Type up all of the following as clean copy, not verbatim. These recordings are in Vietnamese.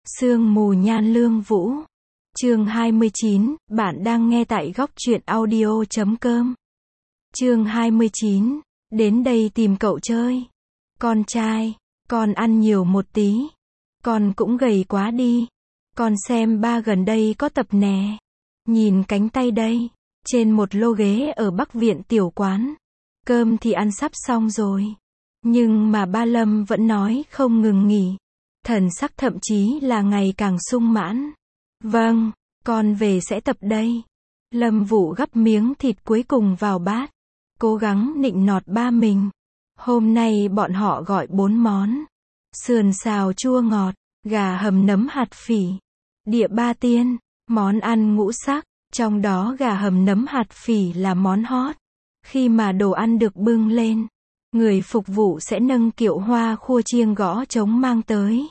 Sương mù nhan lương vũ. Chương 29, bạn đang nghe tại góc truyện audio.com. Chương 29, đến đây tìm cậu chơi. Con trai, con ăn nhiều một tí. Con cũng gầy quá đi. Con xem ba gần đây có tập nè. Nhìn cánh tay đây. Trên một lô ghế ở Bắc Viện tiểu quán. Cơm thì ăn sắp xong rồi. Nhưng mà ba Lâm vẫn nói không ngừng nghỉ. Thần sắc thậm chí là ngày càng sung mãn. Vâng, con về sẽ tập đây. Lâm Vũ gắp miếng thịt cuối cùng vào bát. Cố gắng nịnh nọt ba mình. Hôm nay bọn họ gọi 4 món. Sườn xào chua ngọt, gà hầm nấm hạt phỉ, địa ba tiên, món ăn ngũ sắc. Trong đó gà hầm nấm hạt phỉ là món hot. Khi mà đồ ăn được bưng lên, người phục vụ sẽ nâng kiệu hoa khua chiêng gõ trống mang tới.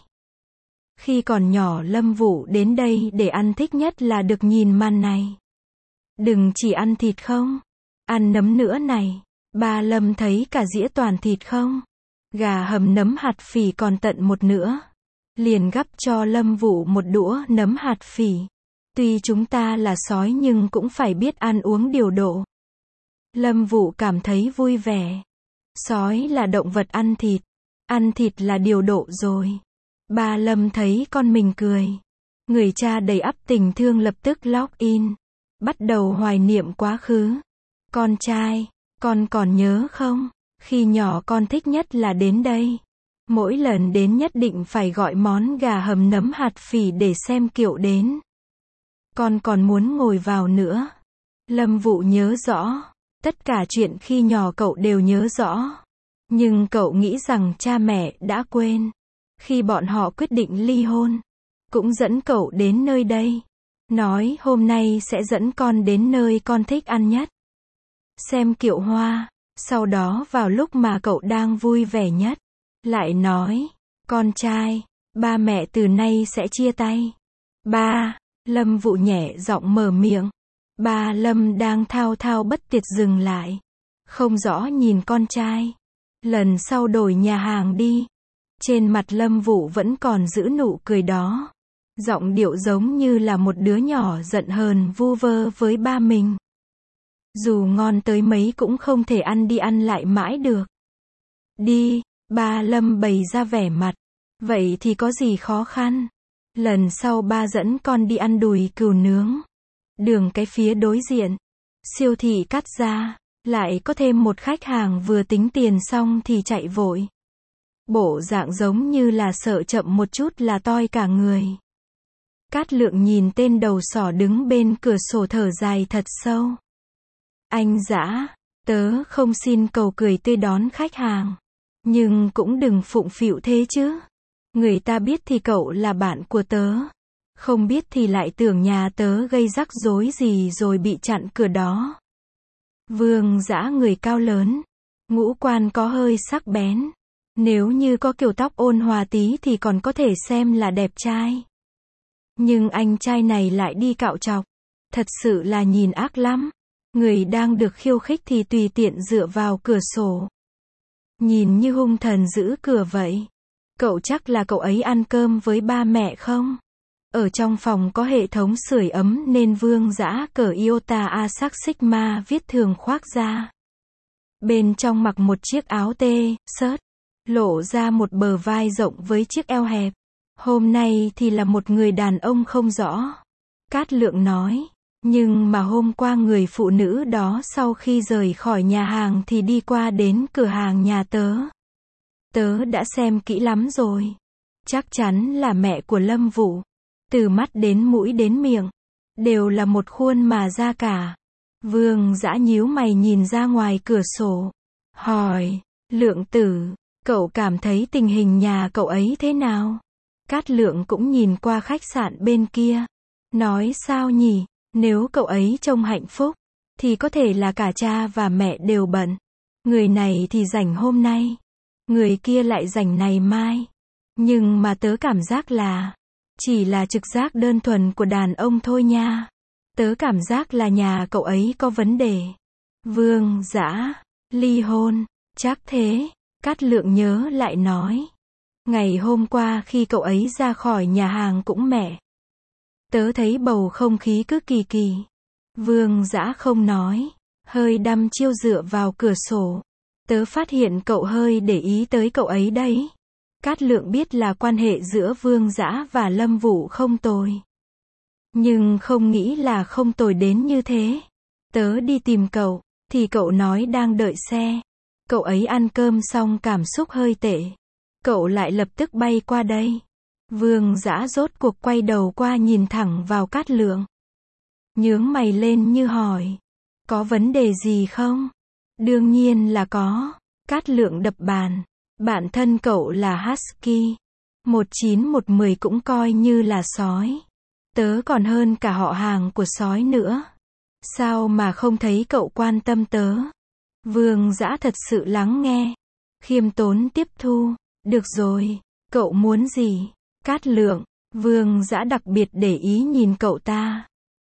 Khi còn nhỏ Lâm Vũ đến đây để ăn thích nhất là được nhìn màn này. Đừng chỉ ăn thịt không, ăn nấm nữa này. Ba Lâm thấy cả dĩa toàn thịt không. Gà hầm nấm hạt phỉ còn tận một nữa. Liền gắp cho Lâm Vũ một đũa nấm hạt phỉ. Tuy chúng ta là sói nhưng cũng phải biết ăn uống điều độ. Lâm Vũ cảm thấy vui vẻ. Sói là động vật ăn thịt là điều độ rồi. Ba Lâm thấy con mình cười. Người cha đầy ắp tình thương lập tức log in. Bắt đầu hoài niệm quá khứ. Con trai, con còn nhớ không? Khi nhỏ con thích nhất là đến đây. Mỗi lần đến nhất định phải gọi món gà hầm nấm hạt phỉ để xem kiệu đến. Con còn muốn ngồi vào nữa. Lâm Vũ nhớ rõ. Tất cả chuyện khi nhỏ cậu đều nhớ rõ. Nhưng cậu nghĩ rằng cha mẹ đã quên. Khi bọn họ quyết định ly hôn, cũng dẫn cậu đến nơi đây. Nói hôm nay sẽ dẫn con đến nơi con thích ăn nhất. Xem kiệu hoa. Sau đó vào lúc mà cậu đang vui vẻ nhất, lại nói, con trai, ba mẹ từ nay sẽ chia tay. Ba, Lâm Vũ nhẹ giọng mở miệng. Ba Lâm đang thao thao bất tuyệt dừng lại. Không rõ nhìn con trai. Lần sau đổi nhà hàng đi. Trên mặt Lâm Vũ vẫn còn giữ nụ cười đó. Giọng điệu giống như là một đứa nhỏ giận hờn vu vơ với ba mình. Dù ngon tới mấy cũng không thể ăn đi ăn lại mãi được. Đi, ba Lâm bày ra vẻ mặt. Vậy thì có gì khó khăn. Lần sau ba dẫn con đi ăn đùi cừu nướng. Đường cái phía đối diện. Siêu thị cắt ra. Lại có thêm một khách hàng vừa tính tiền xong thì chạy vội. Bộ dạng giống như là sợ chậm một chút là toi cả người. Cát Lượng nhìn tên đầu sỏ đứng bên cửa sổ thở dài thật sâu. Anh Dã, tớ không xin cầu cười tươi đón khách hàng. Nhưng cũng đừng phụng phịu thế chứ. Người ta biết thì cậu là bạn của tớ. Không biết thì lại tưởng nhà tớ gây rắc rối gì rồi bị chặn cửa đó. Vương Dã người cao lớn. Ngũ quan có hơi sắc bén. Nếu như có kiểu tóc ôn hòa tí thì còn có thể xem là đẹp trai. Nhưng anh trai này lại đi cạo trọc. Thật sự là nhìn ác lắm. Người đang được khiêu khích thì tùy tiện dựa vào cửa sổ. Nhìn như hung thần giữ cửa vậy. Cậu chắc là cậu ấy ăn cơm với ba mẹ không? Ở trong phòng có hệ thống sưởi ấm nên Vương Dã cởi Iota Asac Sigma viết thường khoác ra. Bên trong mặc một chiếc áo t-shirt. Lộ ra một bờ vai rộng với chiếc eo hẹp. Hôm nay thì là một người đàn ông không rõ. Cát Lượng nói. Nhưng mà hôm qua người phụ nữ đó sau khi rời khỏi nhà hàng thì đi qua đến cửa hàng nhà tớ. Tớ đã xem kỹ lắm rồi. Chắc chắn là mẹ của Lâm Vũ. Từ mắt đến mũi đến miệng. Đều là một khuôn mà ra cả. Vương Dã nhíu mày nhìn ra ngoài cửa sổ. Hỏi. Lượng tử. Cậu cảm thấy tình hình nhà cậu ấy thế nào? Cát Lượng cũng nhìn qua khách sạn bên kia. Nói sao nhỉ? Nếu cậu ấy trông hạnh phúc, thì có thể là cả cha và mẹ đều bận. Người này thì rảnh hôm nay. Người kia lại rảnh ngày mai. Nhưng mà tớ cảm giác là, chỉ là trực giác đơn thuần của đàn ông thôi nha. Tớ cảm giác là nhà cậu ấy có vấn đề. Vương Dã, ly hôn, chắc thế. Cát Lượng nhớ lại nói. Ngày hôm qua khi cậu ấy ra khỏi nhà hàng cũng mẹ. Tớ thấy bầu không khí cứ kỳ kỳ. Vương Dã không nói, hơi đăm chiêu dựa vào cửa sổ. Tớ phát hiện cậu hơi để ý tới cậu ấy đấy. Cát Lượng biết là quan hệ giữa Vương Dã và Lâm Vũ không tồi. Nhưng không nghĩ là không tồi đến như thế. Tớ đi tìm cậu, thì cậu nói đang đợi xe. Cậu ấy ăn cơm xong cảm xúc hơi tệ. Cậu lại lập tức bay qua đây. Vương Dã rốt cuộc quay đầu qua nhìn thẳng vào Cát Lượng. Nhướng mày lên như hỏi. Có vấn đề gì không? Đương nhiên là có. Cát Lượng đập bàn. Bạn thân cậu là Husky. 1910 cũng coi như là sói. Tớ còn hơn cả họ hàng của sói nữa. Sao mà không thấy cậu quan tâm tớ? Vương Dã thật sự lắng nghe. Khiêm tốn tiếp thu. Được rồi, cậu muốn gì? Cát Lượng. Vương Dã đặc biệt để ý nhìn cậu ta.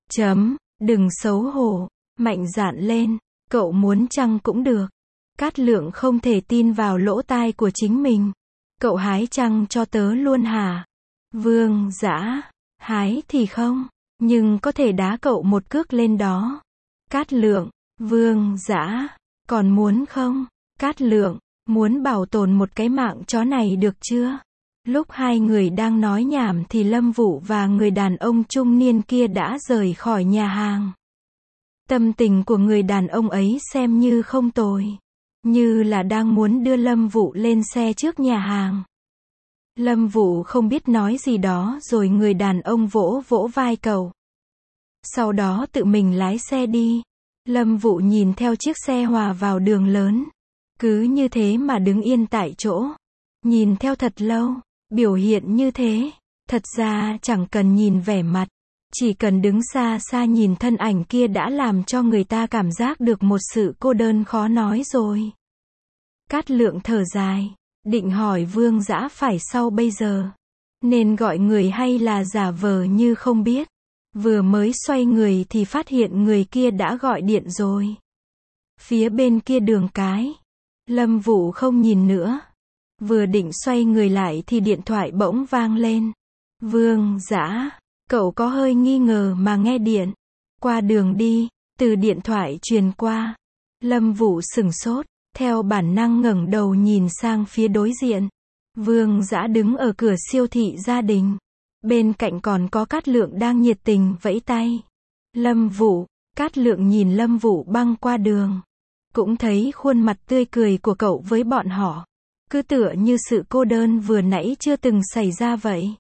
Đừng xấu hổ. Mạnh dạn lên. Cậu muốn chăng cũng được. Cát Lượng không thể tin vào lỗ tai của chính mình. Cậu hái chăng cho tớ luôn hả? Vương Dã. Hái thì không, nhưng có thể đá cậu một cước lên đó. Cát Lượng. Vương Dã. Còn muốn không? Cát Lượng. Muốn bảo tồn một cái mạng chó này được chưa? Lúc hai người đang nói nhảm thì Lâm Vũ và người đàn ông trung niên kia đã rời khỏi nhà hàng. Tâm tình của người đàn ông ấy xem như không tồi. Như là đang muốn đưa Lâm Vũ lên xe trước nhà hàng. Lâm Vũ không biết nói gì đó rồi người đàn ông vỗ vỗ vai cậu. Sau đó tự mình lái xe đi. Lâm Vũ nhìn theo chiếc xe hòa vào đường lớn. Cứ như thế mà đứng yên tại chỗ. Nhìn theo thật lâu. Biểu hiện như thế. Thật ra chẳng cần nhìn vẻ mặt. Chỉ cần đứng xa xa nhìn thân ảnh kia đã làm cho người ta cảm giác được một sự cô đơn khó nói rồi. Cát Lượng thở dài. Định hỏi Vương Dã phải sau bây giờ. Nên gọi người hay là giả vờ như không biết. Vừa mới xoay người thì phát hiện người kia đã gọi điện rồi. Phía bên kia đường cái. Lâm Vũ không nhìn nữa. Vừa định xoay người lại thì điện thoại bỗng vang lên. Vương Dã. Cậu có hơi nghi ngờ mà nghe điện. Qua đường đi. Từ điện thoại truyền qua. Lâm Vũ sửng sốt. Theo bản năng ngẩng đầu nhìn sang phía đối diện. Vương Dã đứng ở cửa siêu thị gia đình. Bên cạnh còn có Cát Lượng đang nhiệt tình vẫy tay. Lâm Vũ. Cát Lượng nhìn Lâm Vũ băng qua đường. Cũng thấy khuôn mặt tươi cười của cậu với bọn họ. Cứ tựa như sự cô đơn vừa nãy chưa từng xảy ra vậy.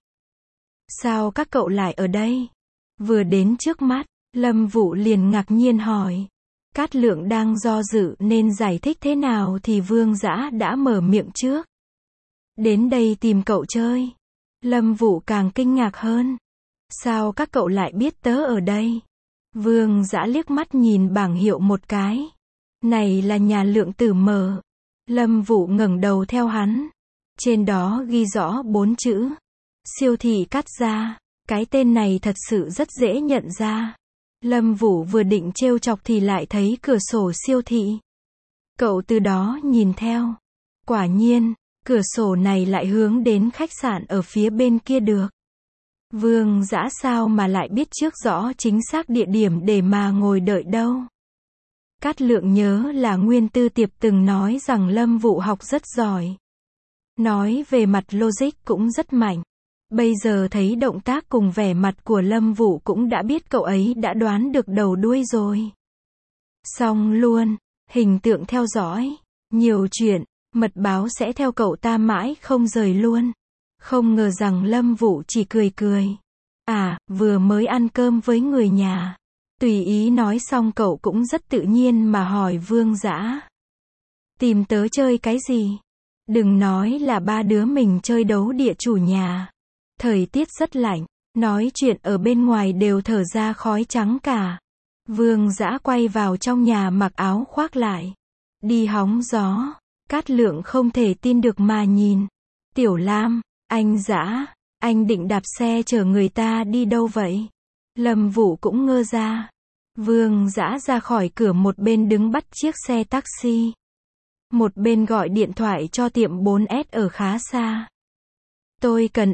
Sao các cậu lại ở đây? Vừa đến trước mắt, Lâm Vũ liền ngạc nhiên hỏi. Cát Lượng đang do dự nên giải thích thế nào thì Vương Dã đã mở miệng trước. Đến đây tìm cậu chơi. Lâm Vũ càng kinh ngạc hơn. Sao các cậu lại biết tớ ở đây? Vương Dã liếc mắt nhìn bảng hiệu một cái. Này là nhà Lượng Tử mở. Lâm Vũ ngẩng đầu theo hắn. Trên đó ghi rõ 4 chữ. Siêu thị Cát Gia. Cái tên này thật sự rất dễ nhận ra. Lâm Vũ vừa định trêu chọc thì lại thấy cửa sổ siêu thị. Cậu từ đó nhìn theo. Quả nhiên, cửa sổ này lại hướng đến khách sạn ở phía bên kia được. Vương Dã sao mà lại biết trước rõ chính xác địa điểm để mà ngồi đợi đâu. Cát Lượng nhớ là Nguyên Tư Tiệp từng nói rằng Lâm Vũ học rất giỏi. Nói về mặt logic cũng rất mạnh. Bây giờ thấy động tác cùng vẻ mặt của Lâm Vũ cũng đã biết cậu ấy đã đoán được đầu đuôi rồi. Xong luôn, hình tượng theo dõi, nhiều chuyện, mật báo sẽ theo cậu ta mãi không rời luôn. Không ngờ rằng Lâm Vũ chỉ cười cười. À, vừa mới ăn cơm với người nhà. Tùy ý nói xong cậu cũng rất tự nhiên mà hỏi Vương Dã. Tìm tớ chơi cái gì? Đừng nói là ba đứa mình chơi đấu địa chủ nhà. Thời tiết rất lạnh, nói chuyện ở bên ngoài đều thở ra khói trắng cả. Vương Dã quay vào trong nhà mặc áo khoác lại. Đi hóng gió. Cát Lượng không thể tin được mà nhìn. Tiểu Lam, anh Dã, anh định đạp xe chở người ta đi đâu vậy? Lâm Vũ cũng ngơ ra. Vương Dã ra khỏi cửa một bên đứng bắt chiếc xe taxi. Một bên gọi điện thoại cho tiệm 4S ở khá xa. Tôi cần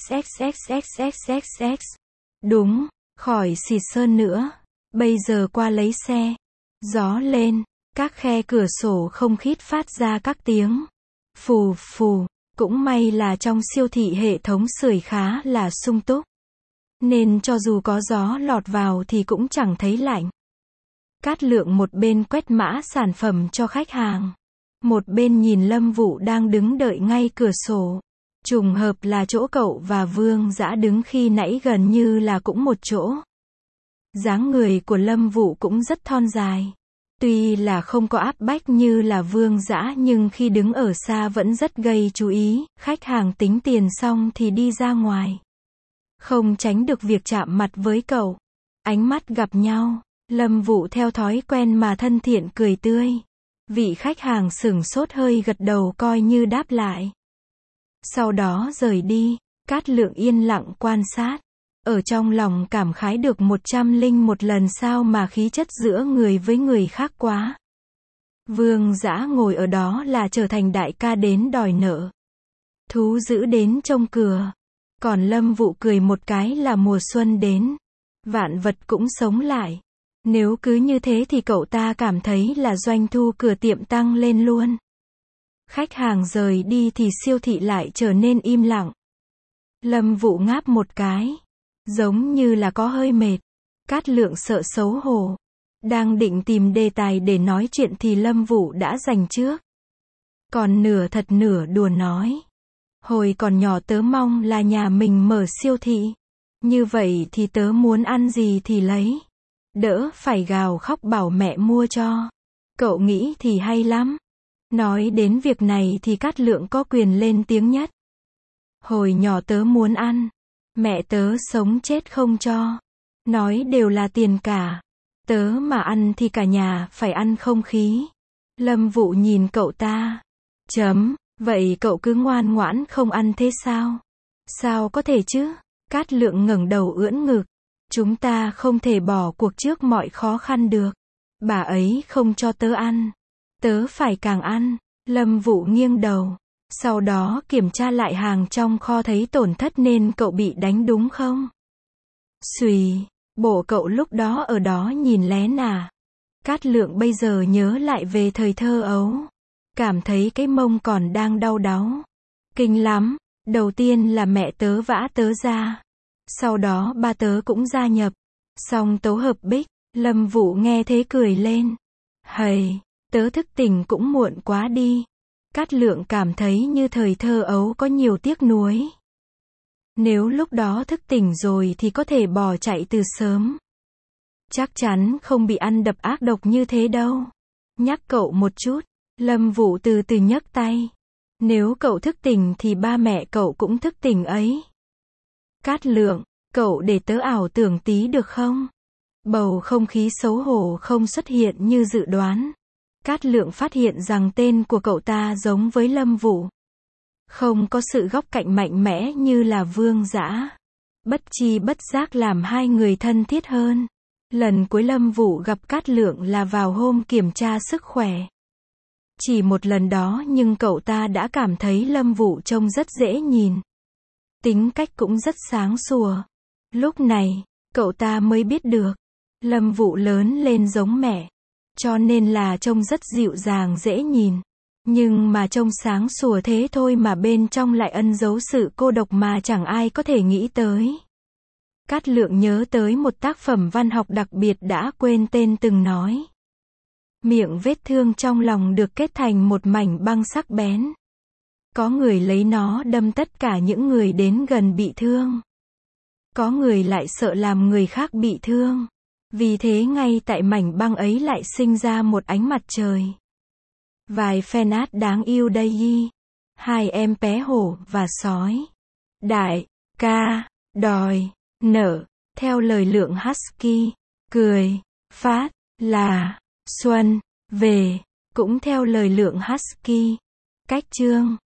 AXXXXXXX. Đúng, khỏi xịt sơn nữa. Bây giờ qua lấy xe. Gió lên, các khe cửa sổ không khít phát ra các tiếng phù phù. Cũng may là trong siêu thị hệ thống sưởi khá là sung túc, nên cho dù có gió lọt vào thì cũng chẳng thấy lạnh. Cát Lượng một bên quét mã sản phẩm cho khách hàng, một bên nhìn Lâm Vũ đang đứng đợi ngay cửa sổ. Trùng hợp là chỗ cậu và Vương Dã đứng khi nãy gần như là cũng một chỗ. Dáng người của Lâm Vũ cũng rất thon dài. Tuy là không có áp bách như là Vương Dã nhưng khi đứng ở xa vẫn rất gây chú ý. Khách hàng tính tiền xong thì đi ra ngoài, không tránh được việc chạm mặt với cậu. Ánh mắt gặp nhau, Lâm Vũ theo thói quen mà thân thiện cười tươi. Vị khách hàng sửng sốt hơi gật đầu coi như đáp lại. Sau đó rời đi. Cát Lượng yên lặng quan sát, ở trong lòng cảm khái được 101 lần sao mà khí chất giữa người với người khác quá. Vương Dã ngồi ở đó là trở thành đại ca đến đòi nợ, thú dữ đến trông cửa. Còn Lâm Vũ cười một cái là mùa xuân đến, vạn vật cũng sống lại. Nếu cứ như thế thì cậu ta cảm thấy là doanh thu cửa tiệm tăng lên luôn. Khách hàng rời đi thì siêu thị lại trở nên im lặng. Lâm Vũ ngáp một cái, giống như là có hơi mệt. Cát Lượng sợ xấu hổ, đang định tìm đề tài để nói chuyện thì Lâm Vũ đã giành trước. Còn nửa thật nửa đùa nói, hồi còn nhỏ tớ mong là nhà mình mở siêu thị. Như vậy thì tớ muốn ăn gì thì lấy, đỡ phải gào khóc bảo mẹ mua cho. Cậu nghĩ thì hay lắm. Nói đến việc này thì Cát Lượng có quyền lên tiếng nhất. Hồi nhỏ tớ muốn ăn, mẹ tớ sống chết không cho. Nói đều là tiền cả. Tớ mà ăn thì cả nhà phải ăn không khí. Lâm Vũ nhìn cậu ta. Vậy cậu cứ ngoan ngoãn không ăn thế sao? Sao có thể chứ? Cát Lượng ngẩng đầu ưỡn ngực. Chúng ta không thể bỏ cuộc trước mọi khó khăn được. Bà ấy không cho tớ ăn, tớ phải càng ăn. Lâm Vũ nghiêng đầu. Sau đó kiểm tra lại hàng trong kho thấy tổn thất nên cậu bị đánh đúng không? Xùy, bộ cậu lúc đó ở đó nhìn lén à? Cát Lượng bây giờ nhớ lại về thời thơ ấu, cảm thấy cái mông còn đang đau đáu. Kinh lắm, đầu tiên là mẹ tớ vã tớ ra. Sau đó ba tớ cũng gia nhập. Xong tấu hợp bích. Lâm Vũ nghe thế cười lên. Hầy, tớ thức tỉnh cũng muộn quá đi. Cát Lượng cảm thấy như thời thơ ấu có nhiều tiếc nuối. Nếu lúc đó thức tỉnh rồi thì có thể bỏ chạy từ sớm. Chắc chắn không bị ăn đập ác độc như thế đâu. Nhắc cậu một chút. Lâm Vũ từ từ nhấc tay. Nếu cậu thức tỉnh thì ba mẹ cậu cũng thức tỉnh ấy. Cát Lượng, cậu để tớ ảo tưởng tí được không? Bầu không khí xấu hổ không xuất hiện như dự đoán. Cát Lượng phát hiện rằng tên của cậu ta giống với Lâm Vũ. Không có sự góc cạnh mạnh mẽ như là Vương Dã. Bất chi bất giác làm hai người thân thiết hơn. Lần cuối Lâm Vũ gặp Cát Lượng là vào hôm kiểm tra sức khỏe. Chỉ một lần đó nhưng cậu ta đã cảm thấy Lâm Vũ trông rất dễ nhìn. Tính cách cũng rất sáng sủa. Lúc này, cậu ta mới biết được, Lâm Vũ lớn lên giống mẹ, cho nên là trông rất dịu dàng dễ nhìn. Nhưng mà trông sáng sủa thế thôi mà bên trong lại ẩn giấu sự cô độc mà chẳng ai có thể nghĩ tới. Cát Lượng nhớ tới một tác phẩm văn học đặc biệt đã quên tên từng nói. Miệng vết thương trong lòng được kết thành một mảnh băng sắc bén. Có người lấy nó đâm tất cả những người đến gần bị thương. Có người lại sợ làm người khác bị thương. Vì thế ngay tại mảnh băng ấy lại sinh ra một ánh mặt trời. Vài fan art đáng yêu đây. Hai em bé hổ và sói. Đại ca đòi nợ. Theo lời Lượng Husky. Cười phát là xuân về. Cũng theo lời Lượng Husky. Cách chương